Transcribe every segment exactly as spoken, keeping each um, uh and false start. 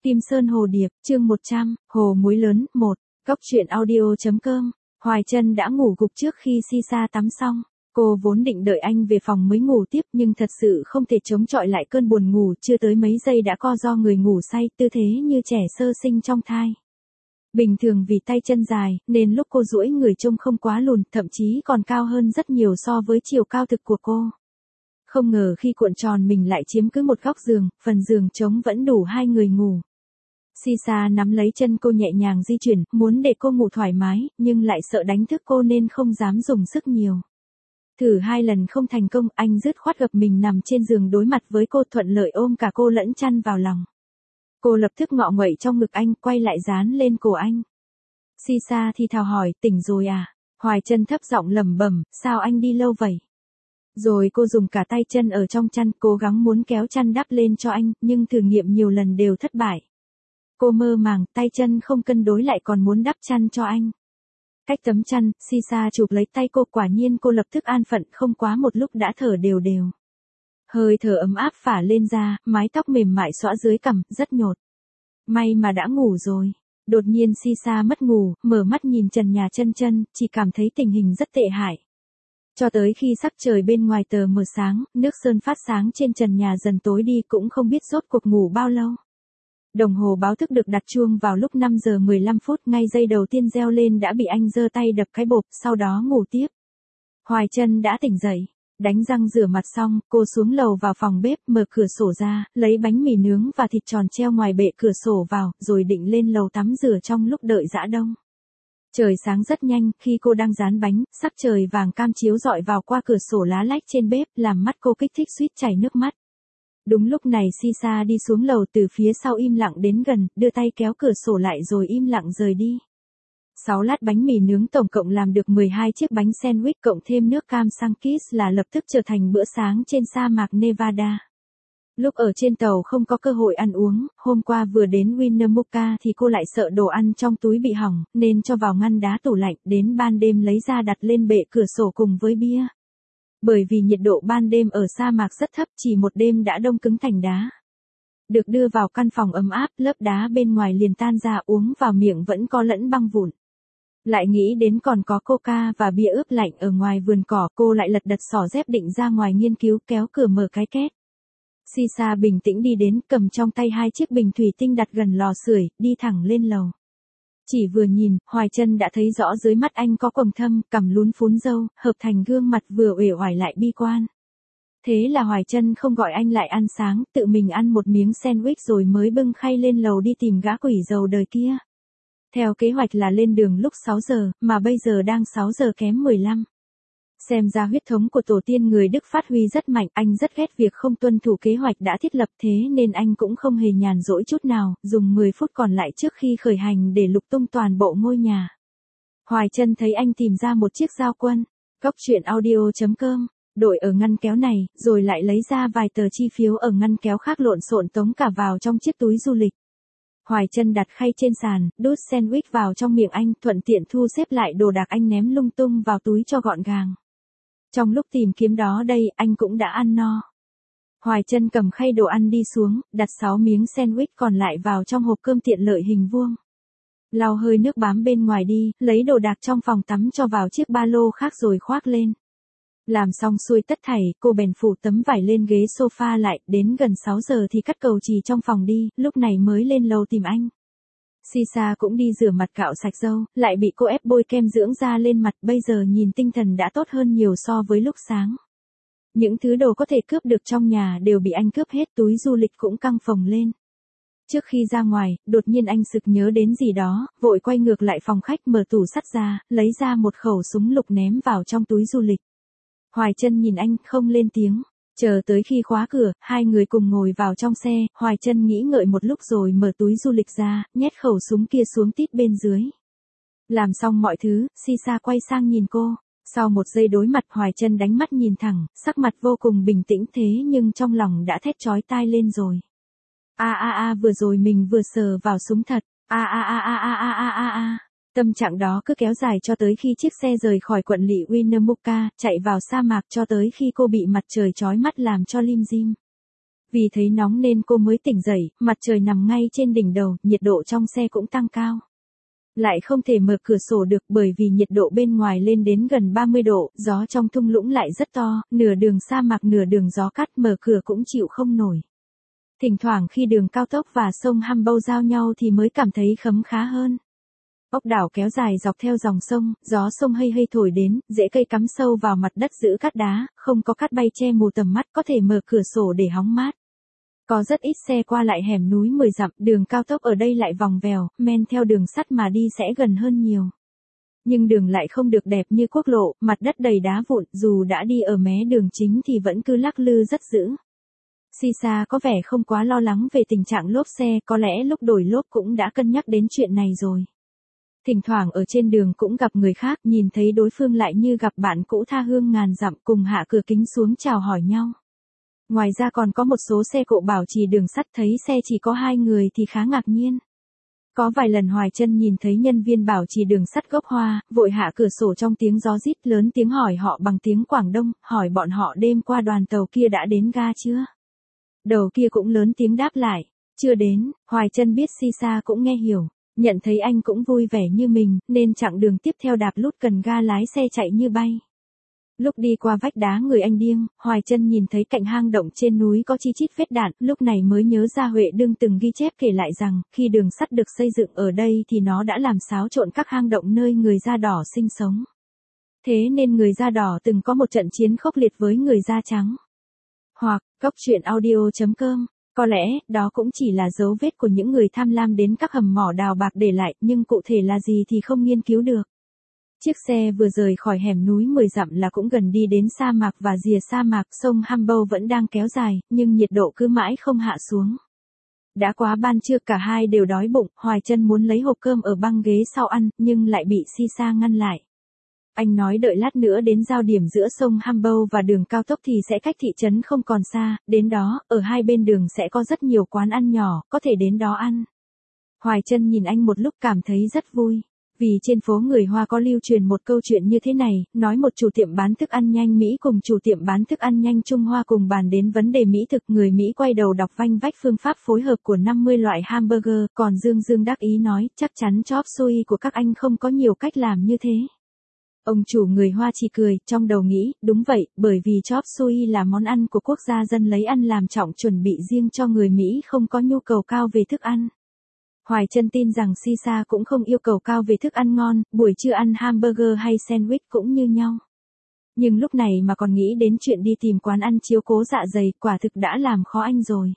Kim Sơn Hồ Điệp, chương một trăm, Hồ Muối Lớn, một, Cốc truyện audio.com, Hoài Trân đã ngủ gục trước khi Sisa tắm xong. Cô vốn định đợi anh về phòng mới ngủ tiếp nhưng thật sự không thể chống chọi lại cơn buồn ngủ, chưa tới mấy giây đã co ro người ngủ say, tư thế như trẻ sơ sinh trong thai. Bình thường vì tay chân dài, nên lúc cô duỗi người trông không quá lùn, thậm chí còn cao hơn rất nhiều so với chiều cao thực của cô. Không ngờ khi cuộn tròn mình lại chiếm cứ một góc giường, phần giường trống vẫn đủ hai người ngủ. Sisa nắm lấy chân cô nhẹ nhàng di chuyển, muốn để cô ngủ thoải mái, nhưng lại sợ đánh thức cô nên không dám dùng sức nhiều. Thử hai lần không thành công, anh dứt khoát gập mình nằm trên giường đối mặt với cô, thuận lợi ôm cả cô lẫn chăn vào lòng. Cô lập tức ngọ nguậy trong ngực anh, quay lại dán lên cổ anh. Sisa thì thào hỏi, tỉnh rồi à? Hoài Trân thấp giọng lẩm bẩm, sao anh đi lâu vậy? Rồi cô dùng cả tay chân ở trong chăn, cố gắng muốn kéo chăn đắp lên cho anh, nhưng thử nghiệm nhiều lần đều thất bại. Cô mơ màng, tay chân không cân đối lại còn muốn đắp chăn cho anh. Cách tấm chăn, Sisa chụp lấy tay cô, quả nhiên cô lập tức an phận, không quá một lúc đã thở đều đều. Hơi thở ấm áp phả lên da, mái tóc mềm mại xõa dưới cằm, rất nhột. May mà đã ngủ rồi. Đột nhiên Sisa mất ngủ, mở mắt nhìn trần nhà chân chân, chỉ cảm thấy tình hình rất tệ hại. Cho tới khi sắc trời bên ngoài tờ mờ sáng, nước sơn phát sáng trên trần nhà dần tối đi, cũng không biết rốt cuộc ngủ bao lâu. Đồng hồ báo thức được đặt chuông vào lúc năm giờ mười lăm phút, ngay giây đầu tiên reo lên đã bị anh giơ tay đập cái bộp, sau đó ngủ tiếp. Hoài Trân đã tỉnh dậy, đánh răng rửa mặt xong, cô xuống lầu vào phòng bếp, mở cửa sổ ra, lấy bánh mì nướng và thịt tròn treo ngoài bệ cửa sổ vào, rồi định lên lầu tắm rửa trong lúc đợi giã đông. Trời sáng rất nhanh, khi cô đang rán bánh, sắc trời vàng cam chiếu rọi vào qua cửa sổ lá lách trên bếp, làm mắt cô kích thích suýt chảy nước mắt. Đúng lúc này Sisa đi xuống lầu từ phía sau im lặng đến gần, đưa tay kéo cửa sổ lại rồi im lặng rời đi. sáu lát bánh mì nướng tổng cộng làm được mười hai chiếc bánh sandwich cộng thêm nước cam Sankis là lập tức trở thành bữa sáng trên sa mạc Nevada. Lúc ở trên tàu không có cơ hội ăn uống, hôm qua vừa đến Winnemucca thì cô lại sợ đồ ăn trong túi bị hỏng, nên cho vào ngăn đá tủ lạnh, đến ban đêm lấy ra đặt lên bệ cửa sổ cùng với bia. Bởi vì nhiệt độ ban đêm ở sa mạc rất thấp, chỉ một đêm đã đông cứng thành đá. Được đưa vào căn phòng ấm áp, lớp đá bên ngoài liền tan ra, uống vào miệng vẫn có lẫn băng vụn. Lại nghĩ đến còn có coca và bia ướp lạnh ở ngoài vườn cỏ, cô lại lật đật xỏ dép định ra ngoài nghiên cứu, kéo cửa mở cái két. Sisa bình tĩnh đi đến, cầm trong tay hai chiếc bình thủy tinh đặt gần lò sưởi, đi thẳng lên lầu. Chỉ vừa nhìn, Hoài Trân đã thấy rõ dưới mắt anh có quầng thâm, cằm lún phún râu, hợp thành gương mặt vừa uể oải lại bi quan. Thế là Hoài Trân không gọi anh lại ăn sáng, tự mình ăn một miếng sandwich rồi mới bưng khay lên lầu đi tìm gã quỷ giàu đời kia. Theo kế hoạch là lên đường lúc sáu giờ, mà bây giờ đang sáu giờ kém mười lăm. Xem ra huyết thống của tổ tiên người Đức phát huy rất mạnh, anh rất ghét việc không tuân thủ kế hoạch đã thiết lập, thế nên anh cũng không hề nhàn rỗi chút nào, dùng mười phút còn lại trước khi khởi hành để lục tung toàn bộ ngôi nhà. Hoài Trân thấy anh tìm ra một chiếc dao quân, Cốc truyện audio.com, đội ở ngăn kéo này, rồi lại lấy ra vài tờ chi phiếu ở ngăn kéo khác lộn xộn tống cả vào trong chiếc túi du lịch. Hoài Trân đặt khay trên sàn, đút sandwich vào trong miệng anh, thuận tiện thu xếp lại đồ đạc anh ném lung tung vào túi cho gọn gàng. Trong lúc tìm kiếm đó đây, anh cũng đã ăn no. Hoài Trân cầm khay đồ ăn đi xuống, đặt sáu miếng sandwich còn lại vào trong hộp cơm tiện lợi hình vuông. Lau hơi nước bám bên ngoài đi, lấy đồ đạc trong phòng tắm cho vào chiếc ba lô khác rồi khoác lên. Làm xong xuôi tất thảy, cô bèn phủ tấm vải lên ghế sofa lại, đến gần sáu giờ thì cắt cầu chì trong phòng đi, lúc này mới lên lầu tìm anh. Sisa cũng đi rửa mặt cạo sạch râu, lại bị cô ép bôi kem dưỡng da lên mặt, bây giờ nhìn tinh thần đã tốt hơn nhiều so với lúc sáng. Những thứ đồ có thể cướp được trong nhà đều bị anh cướp hết, túi du lịch cũng căng phồng lên. Trước khi ra ngoài, đột nhiên anh sực nhớ đến gì đó, vội quay ngược lại phòng khách, mở tủ sắt ra, lấy ra một khẩu súng lục ném vào trong túi du lịch. Hoài Trân nhìn anh, không lên tiếng. Chờ tới khi khóa cửa, hai người cùng ngồi vào trong xe, Hoài Trân nghĩ ngợi một lúc rồi mở túi du lịch ra, nhét khẩu súng kia xuống tít bên dưới. Làm xong mọi thứ, Sisa quay sang nhìn cô. Sau một giây đối mặt, Hoài Trân đánh mắt nhìn thẳng, sắc mặt vô cùng bình tĩnh, thế nhưng trong lòng đã thét chói tai lên rồi. A a a, vừa rồi mình vừa sờ vào súng thật. A a a a a a a a a. Tâm trạng đó cứ kéo dài cho tới khi chiếc xe rời khỏi quận lỵ Winnemucca, chạy vào sa mạc, cho tới khi cô bị mặt trời chói mắt làm cho lim dim. Vì thấy nóng nên cô mới tỉnh dậy, mặt trời nằm ngay trên đỉnh đầu, nhiệt độ trong xe cũng tăng cao. Lại không thể mở cửa sổ được bởi vì nhiệt độ bên ngoài lên đến gần ba mươi độ, gió trong thung lũng lại rất to, nửa đường sa mạc nửa đường gió cắt, mở cửa cũng chịu không nổi. Thỉnh thoảng khi đường cao tốc và sông Humboldt giao nhau thì mới cảm thấy khấm khá hơn. Ốc đảo kéo dài dọc theo dòng sông, gió sông hây hây thổi đến, rễ cây cắm sâu vào mặt đất giữ cát đá, không có cát bay che mù tầm mắt, có thể mở cửa sổ để hóng mát. Có rất ít xe qua lại hẻm núi mười dặm, đường cao tốc ở đây lại vòng vèo, men theo đường sắt mà đi sẽ gần hơn nhiều. Nhưng đường lại không được đẹp như quốc lộ, mặt đất đầy đá vụn, dù đã đi ở mé đường chính thì vẫn cứ lắc lư rất dữ. Sisa có vẻ không quá lo lắng về tình trạng lốp xe, có lẽ lúc đổi lốp cũng đã cân nhắc đến chuyện này rồi. Thỉnh thoảng ở trên đường cũng gặp người khác, nhìn thấy đối phương lại như gặp bạn cũ tha hương ngàn dặm, cùng hạ cửa kính xuống chào hỏi nhau. Ngoài ra còn có một số xe cộ bảo trì đường sắt, thấy xe chỉ có hai người thì khá ngạc nhiên. Có vài lần Hoài Chân nhìn thấy nhân viên bảo trì đường sắt gốc Hoa, vội hạ cửa sổ trong tiếng gió rít, lớn tiếng hỏi họ bằng tiếng Quảng Đông, hỏi bọn họ đêm qua đoàn tàu kia đã đến ga chưa? Đầu kia cũng lớn tiếng đáp lại, chưa đến. Hoài Chân biết Sisa cũng nghe hiểu, nhận thấy anh cũng vui vẻ như mình, nên chặng đường tiếp theo đạp lút cần ga lái xe chạy như bay. Lúc đi qua vách đá người anh điên, Hoài Chân nhìn thấy cạnh hang động trên núi có chi chít vết đạn, lúc này mới nhớ ra Huệ Đương từng ghi chép kể lại rằng, khi đường sắt được xây dựng ở đây thì nó đã làm xáo trộn các hang động nơi người da đỏ sinh sống. Thế nên người da đỏ từng có một trận chiến khốc liệt với người da trắng. Hoặc, góc truyện audio chấm com. Có lẽ, đó cũng chỉ là dấu vết của những người tham lam đến các hầm mỏ đào bạc để lại, nhưng cụ thể là gì thì không nghiên cứu được. Chiếc xe vừa rời khỏi hẻm núi mười dặm là cũng gần đi đến sa mạc và rìa sa mạc, sông Humboldt vẫn đang kéo dài, nhưng nhiệt độ cứ mãi không hạ xuống. Đã quá ban trưa cả hai đều đói bụng, Hoài Chân muốn lấy hộp cơm ở băng ghế sau ăn, nhưng lại bị Sisa ngăn lại. Anh nói đợi lát nữa đến giao điểm giữa sông Humboldt và đường cao tốc thì sẽ cách thị trấn không còn xa, đến đó, ở hai bên đường sẽ có rất nhiều quán ăn nhỏ, có thể đến đó ăn. Hoài Chân nhìn anh một lúc cảm thấy rất vui. Vì trên phố người Hoa có lưu truyền một câu chuyện như thế này, nói một chủ tiệm bán thức ăn nhanh Mỹ cùng chủ tiệm bán thức ăn nhanh Trung Hoa cùng bàn đến vấn đề Mỹ thực, người Mỹ quay đầu đọc vanh vách phương pháp phối hợp của năm mươi loại hamburger, còn Dương Dương đắc ý nói, chắc chắn chop suey của các anh không có nhiều cách làm như thế. Ông chủ người Hoa chỉ cười, trong đầu nghĩ, đúng vậy, bởi vì chop suey là món ăn của quốc gia dân lấy ăn làm trọng, chuẩn bị riêng cho người Mỹ không có nhu cầu cao về thức ăn. Hoài Chân tin rằng Sisa cũng không yêu cầu cao về thức ăn ngon, buổi trưa ăn hamburger hay sandwich cũng như nhau. Nhưng lúc này mà còn nghĩ đến chuyện đi tìm quán ăn chiếu cố dạ dày, quả thực đã làm khó anh rồi.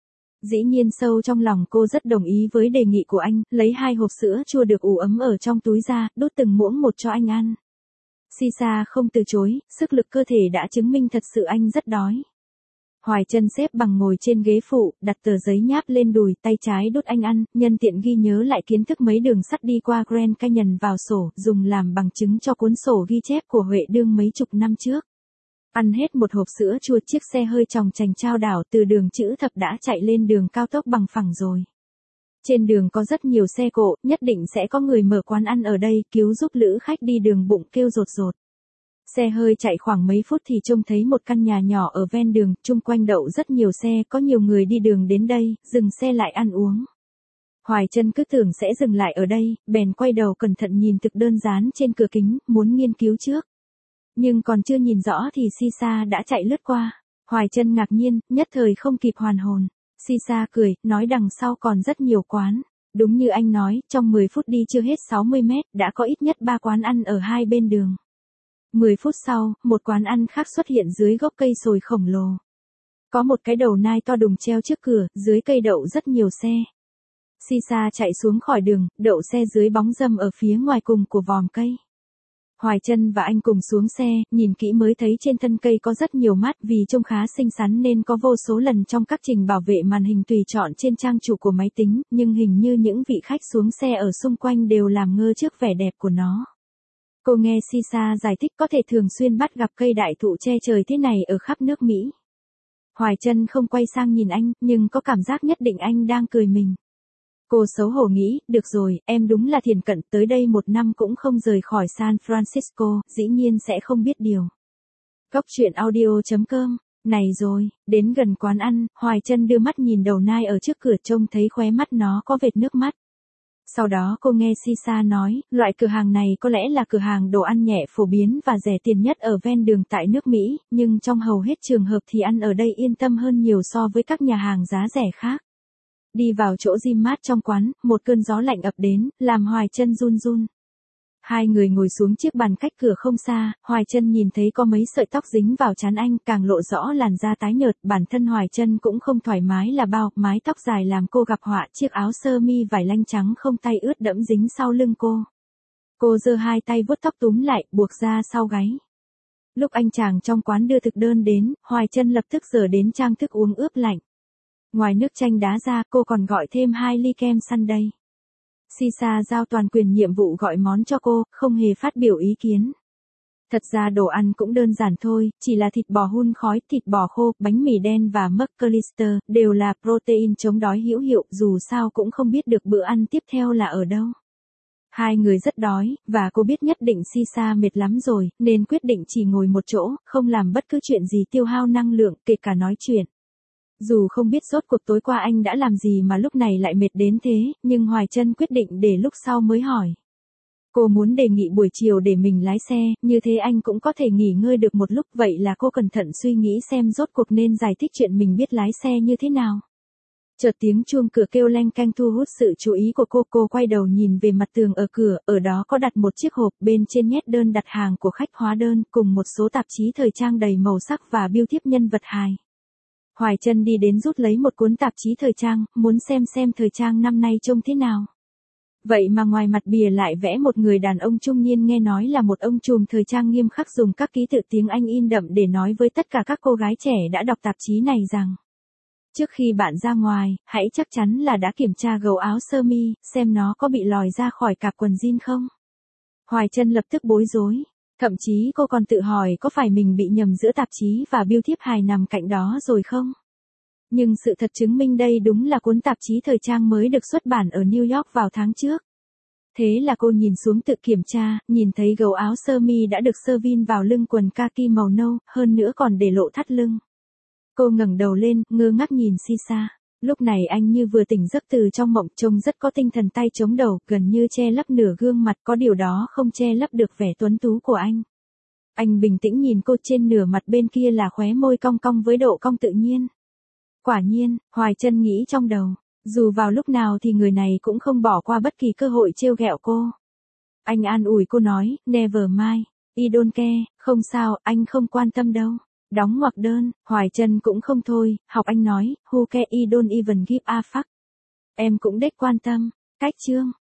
Dĩ nhiên sâu trong lòng cô rất đồng ý với đề nghị của anh, lấy hai hộp sữa chua được ủ ấm ở trong túi ra, đút từng muỗng một cho anh ăn. Sisa không từ chối, sức lực cơ thể đã chứng minh thật sự anh rất đói. Hoài Chân xếp bằng ngồi trên ghế phụ, đặt tờ giấy nháp lên đùi, tay trái đút anh ăn, nhân tiện ghi nhớ lại kiến thức mấy đường sắt đi qua Grand Canyon vào sổ, dùng làm bằng chứng cho cuốn sổ ghi chép của Huệ Đương mấy chục năm trước. Ăn hết một hộp sữa chua, chiếc xe hơi chòng chành chao đảo từ đường chữ thập đã chạy lên đường cao tốc bằng phẳng rồi. Trên đường có rất nhiều xe cộ, nhất định sẽ có người mở quán ăn ở đây, cứu giúp lữ khách đi đường bụng kêu rột rột. Xe hơi chạy khoảng mấy phút thì trông thấy một căn nhà nhỏ ở ven đường, chung quanh đậu rất nhiều xe, có nhiều người đi đường đến đây, dừng xe lại ăn uống. Hoài Chân cứ tưởng sẽ dừng lại ở đây, bèn quay đầu cẩn thận nhìn thực đơn dán trên cửa kính, muốn nghiên cứu trước. Nhưng còn chưa nhìn rõ thì Sisa đã chạy lướt qua. Hoài Chân ngạc nhiên, nhất thời không kịp hoàn hồn. Sisa cười, nói đằng sau còn rất nhiều quán. Đúng như anh nói, trong mười phút đi chưa hết sáu mươi mét, đã có ít nhất ba quán ăn ở hai bên đường. mười phút sau, một quán ăn khác xuất hiện dưới gốc cây sồi khổng lồ. Có một cái đầu nai to đùng treo trước cửa, dưới cây đậu rất nhiều xe. Sisa chạy xuống khỏi đường, đậu xe dưới bóng râm ở phía ngoài cùng của vòm cây. Hoài Chân và anh cùng xuống xe, nhìn kỹ mới thấy trên thân cây có rất nhiều mát, vì trông khá xinh xắn nên có vô số lần trong các trình bảo vệ màn hình tùy chọn trên trang chủ của máy tính, nhưng hình như những vị khách xuống xe ở xung quanh đều làm ngơ trước vẻ đẹp của nó. Cô nghe Sisa giải thích có thể thường xuyên bắt gặp cây đại thụ che trời thế này ở khắp nước Mỹ. Hoài Chân không quay sang nhìn anh, nhưng có cảm giác nhất định anh đang cười mình. Cô xấu hổ nghĩ, được rồi, em đúng là thiền cận, tới đây một năm cũng không rời khỏi San Francisco, dĩ nhiên sẽ không biết điều. Góc truyện audio chấm com Này rồi, đến gần quán ăn, Hoài Trân đưa mắt nhìn đầu nai ở trước cửa trông thấy khóe mắt nó có vệt nước mắt. Sau đó cô nghe Sisa nói, loại cửa hàng này có lẽ là cửa hàng đồ ăn nhẹ phổ biến và rẻ tiền nhất ở ven đường tại nước Mỹ, nhưng trong hầu hết trường hợp thì ăn ở đây yên tâm hơn nhiều so với các nhà hàng giá rẻ khác. Đi vào chỗ Jim mát trong quán, một cơn gió lạnh ập đến, làm Hoài Trân run run. Hai người ngồi xuống chiếc bàn cách cửa không xa, Hoài Trân nhìn thấy có mấy sợi tóc dính vào trán anh, càng lộ rõ làn da tái nhợt, bản thân Hoài Trân cũng không thoải mái là bao, mái tóc dài làm cô gặp họa, chiếc áo sơ mi vải lanh trắng không tay ướt đẫm dính sau lưng cô. Cô giơ hai tay vuốt tóc túm lại, buộc ra sau gáy. Lúc anh chàng trong quán đưa thực đơn đến, Hoài Trân lập tức dở đến trang thức uống ướp lạnh. Ngoài nước chanh đá ra, cô còn gọi thêm hai ly kem sundae. Sisa giao toàn quyền nhiệm vụ gọi món cho cô, không hề phát biểu ý kiến. Thật ra đồ ăn cũng đơn giản thôi, chỉ là thịt bò hun khói, thịt bò khô, bánh mì đen và McAllister, đều là protein chống đói hữu hiệu, dù sao cũng không biết được bữa ăn tiếp theo là ở đâu. Hai người rất đói, và cô biết nhất định Sisa mệt lắm rồi, nên quyết định chỉ ngồi một chỗ, không làm bất cứ chuyện gì tiêu hao năng lượng, kể cả nói chuyện. Dù không biết rốt cuộc tối qua anh đã làm gì mà lúc này lại mệt đến thế, nhưng Hoài Trân quyết định để lúc sau mới hỏi. Cô muốn đề nghị buổi chiều để mình lái xe, như thế anh cũng có thể nghỉ ngơi được một lúc, vậy là cô cẩn thận suy nghĩ xem rốt cuộc nên giải thích chuyện mình biết lái xe như thế nào. Chợt tiếng chuông cửa kêu leng keng thu hút sự chú ý của cô, cô quay đầu nhìn về mặt tường ở cửa, ở đó có đặt một chiếc hộp, bên trên nhét đơn đặt hàng của khách hóa đơn, cùng một số tạp chí thời trang đầy màu sắc và biêu thiếp nhân vật hài. Hoài Trân đi đến rút lấy một cuốn tạp chí thời trang, muốn xem xem thời trang năm nay trông thế nào. Vậy mà ngoài mặt bìa lại vẽ một người đàn ông trung niên, nghe nói là một ông trùm thời trang nghiêm khắc, dùng các ký tự tiếng Anh in đậm để nói với tất cả các cô gái trẻ đã đọc tạp chí này rằng: trước khi bạn ra ngoài, hãy chắc chắn là đã kiểm tra gấu áo sơ mi, xem nó có bị lòi ra khỏi cạp quần jean không. Hoài Trân lập tức bối rối. Thậm chí cô còn tự hỏi có phải mình bị nhầm giữa tạp chí và biêu thiếp hài nằm cạnh đó rồi không? Nhưng sự thật chứng minh đây đúng là cuốn tạp chí thời trang mới được xuất bản ở New York vào tháng trước. Thế là cô nhìn xuống tự kiểm tra, nhìn thấy gấu áo sơ mi đã được sơ vin vào lưng quần kaki màu nâu, hơn nữa còn để lộ thắt lưng. Cô ngẩng đầu lên, ngơ ngác nhìn Sisa. Lúc này anh như vừa tỉnh giấc từ trong mộng, trông rất có tinh thần, tay chống đầu, gần như che lấp nửa gương mặt, có điều đó không che lấp được vẻ tuấn tú của anh. Anh bình tĩnh nhìn cô, trên nửa mặt bên kia là khóe môi cong cong với độ cong tự nhiên. Quả nhiên, Hoài Trân nghĩ trong đầu, dù vào lúc nào thì người này cũng không bỏ qua bất kỳ cơ hội trêu ghẹo cô. Anh an ủi cô nói, never mind, I don't care, không sao, anh không quan tâm đâu. Đóng ngoặc đơn, Hoài Trân cũng không thôi, học anh nói, who care, I don't even give a fuck. Em cũng đếch quan tâm. Cách chương.